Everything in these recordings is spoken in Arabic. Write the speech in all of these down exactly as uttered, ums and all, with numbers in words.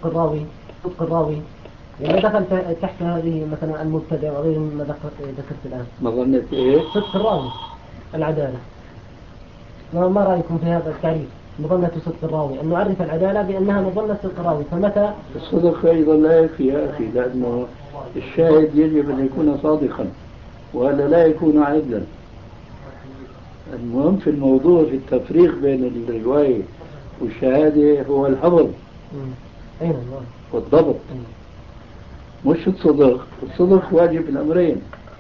صدق الراوي صدق الراوي يعني دخل تحت هذه مثلا المبتدع وغير ما ذكرت الآن. مظنة إيه؟ صدق الراوي العدالة. ما رأيكم في هذا التعريف؟ مظنة صدق الراوي أن نعرف العدالة بأنها مظنة صدق الراوي، فمتى الصدق أيضا لا يكفي يا أخي، لأنه الشاهد يجب أن يكون صادقا ولا لا يكون عدلا. المهم في الموضوع في التفريق بين الرواية والشهادة هو الحفظ والضبط، مش الصدق. الصدق واجب الأمرين،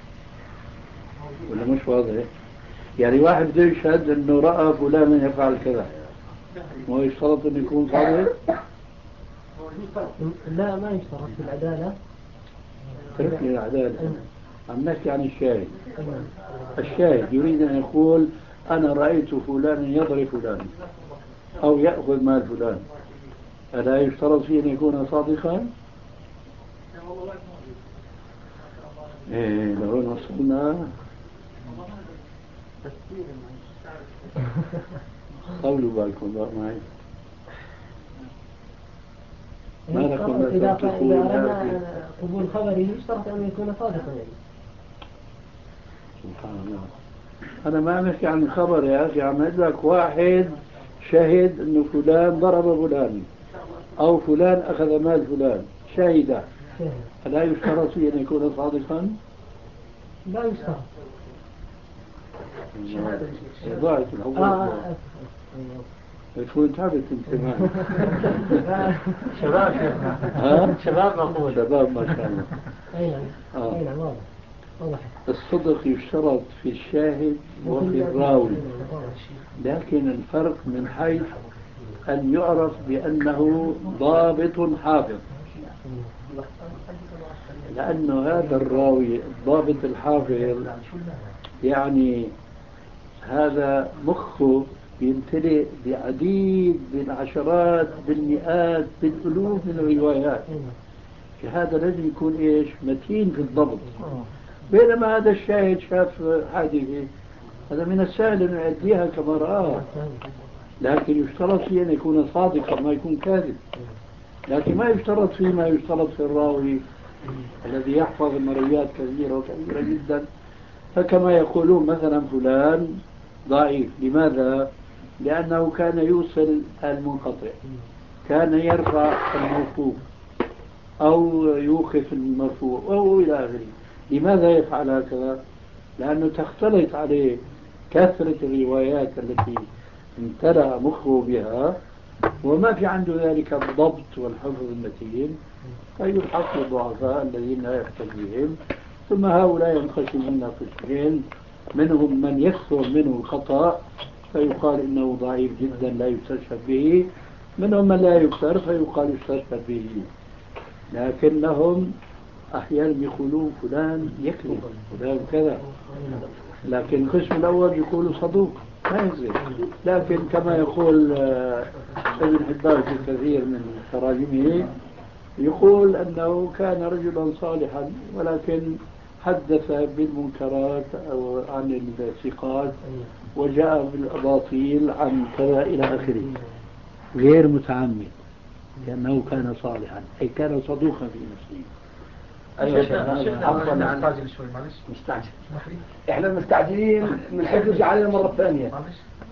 ولا مش واضح؟ يعني واحد بده يشهد أنه رأى فلانا يفعل كذا، ما يشترط أن يكون صادق؟ لا ما يشترط في العدالة. تركني العدالة، عم نحكي عن الشاهد. الشاهد يريد أن يقول أنا رأيت فلانا يضرب فلانا أو يأخذ مال فلان، ألا يشترط فيه أن يكون صادقا؟ إيه لهون وصلنا. طولوا بالكم بقى معي. ما لكم إذا أردنا قبول خبره يشترط أن يكون صادقا يعني. سبحان الله. أنا ما عم أحكي عن الخبر يا أخي، عم أقول لك واحد شهد أنه فلان ضرب فلان أو فلان أخذ مال فلان، شهد، ألا يشترط فيه أن يكون صادقا؟ لا يشترط. ضاعت الحقوق. تكون تعبت انت معي. شباب ها؟ شباب مقبول. شباب ما شاء الله. اي نعم اي نعم واضح واضح. الصدق يشترط في الشاهد وفي الراوي، لكن الفرق من حيث أن يعرف بأنه ضابط حافظ، لأنه هذا الراوي الضابط الحافظ يعني هذا مخه يمتلئ بعديد بالعشرات بالمئات بالألوف من الروايات، هذا لازم يكون إيش متين في الضبط. بينما هذا الشاهد شاف حادثة، هذا من السهل أن يؤديها كما رآها، لكن يشترط فيه أن يكون صادقا ما يكون كاذب. لكن ما يشترط فيه ما يشترط في الراوي الذي يحفظ مرويات كثيرة وكثيرة جدا. فكما يقولون مثلا فلان ضعيف، لماذا؟ لأنه كان يوصل المنقطع، كان يرفع الموقوف أو يوقف المرفوع أو إلى آخره. لماذا يفعل هكذا؟ لأنه تختلط عليه كثرة الروايات التي امتلأ مخه بها وما في عنده ذلك الضبط والحفظ المتين، فيلحق بالضعفاء الذين لا يحتج بهم. ثم هؤلاء ينقسمون قسمين، منهم من يكثر منه الخطأ فيقال إنه ضعيف جدا لا يستشهد به، منهم من لا يكثر فيقال يستشهد به. لكنهم أحيانا يقولون فلان يكذب فلان كذا، لكن القسم الأول يقولوا صدوق ما يكذب. لكن كما يقول ابن حبان في كثير من تراجمه يقول أنه كان رجلا صالحا ولكن حدث بالمنكرات أو عن الثقات وجاء بالأباطيل عن كذا إلى آخره، غير متعمد، لأنه كان صالحا أي كان صدوقا في نفسه. أيوة عفوا مستعجل شوي معلش مستعجل. إحنا مستعجلين من حيث علينا مرة ثانية.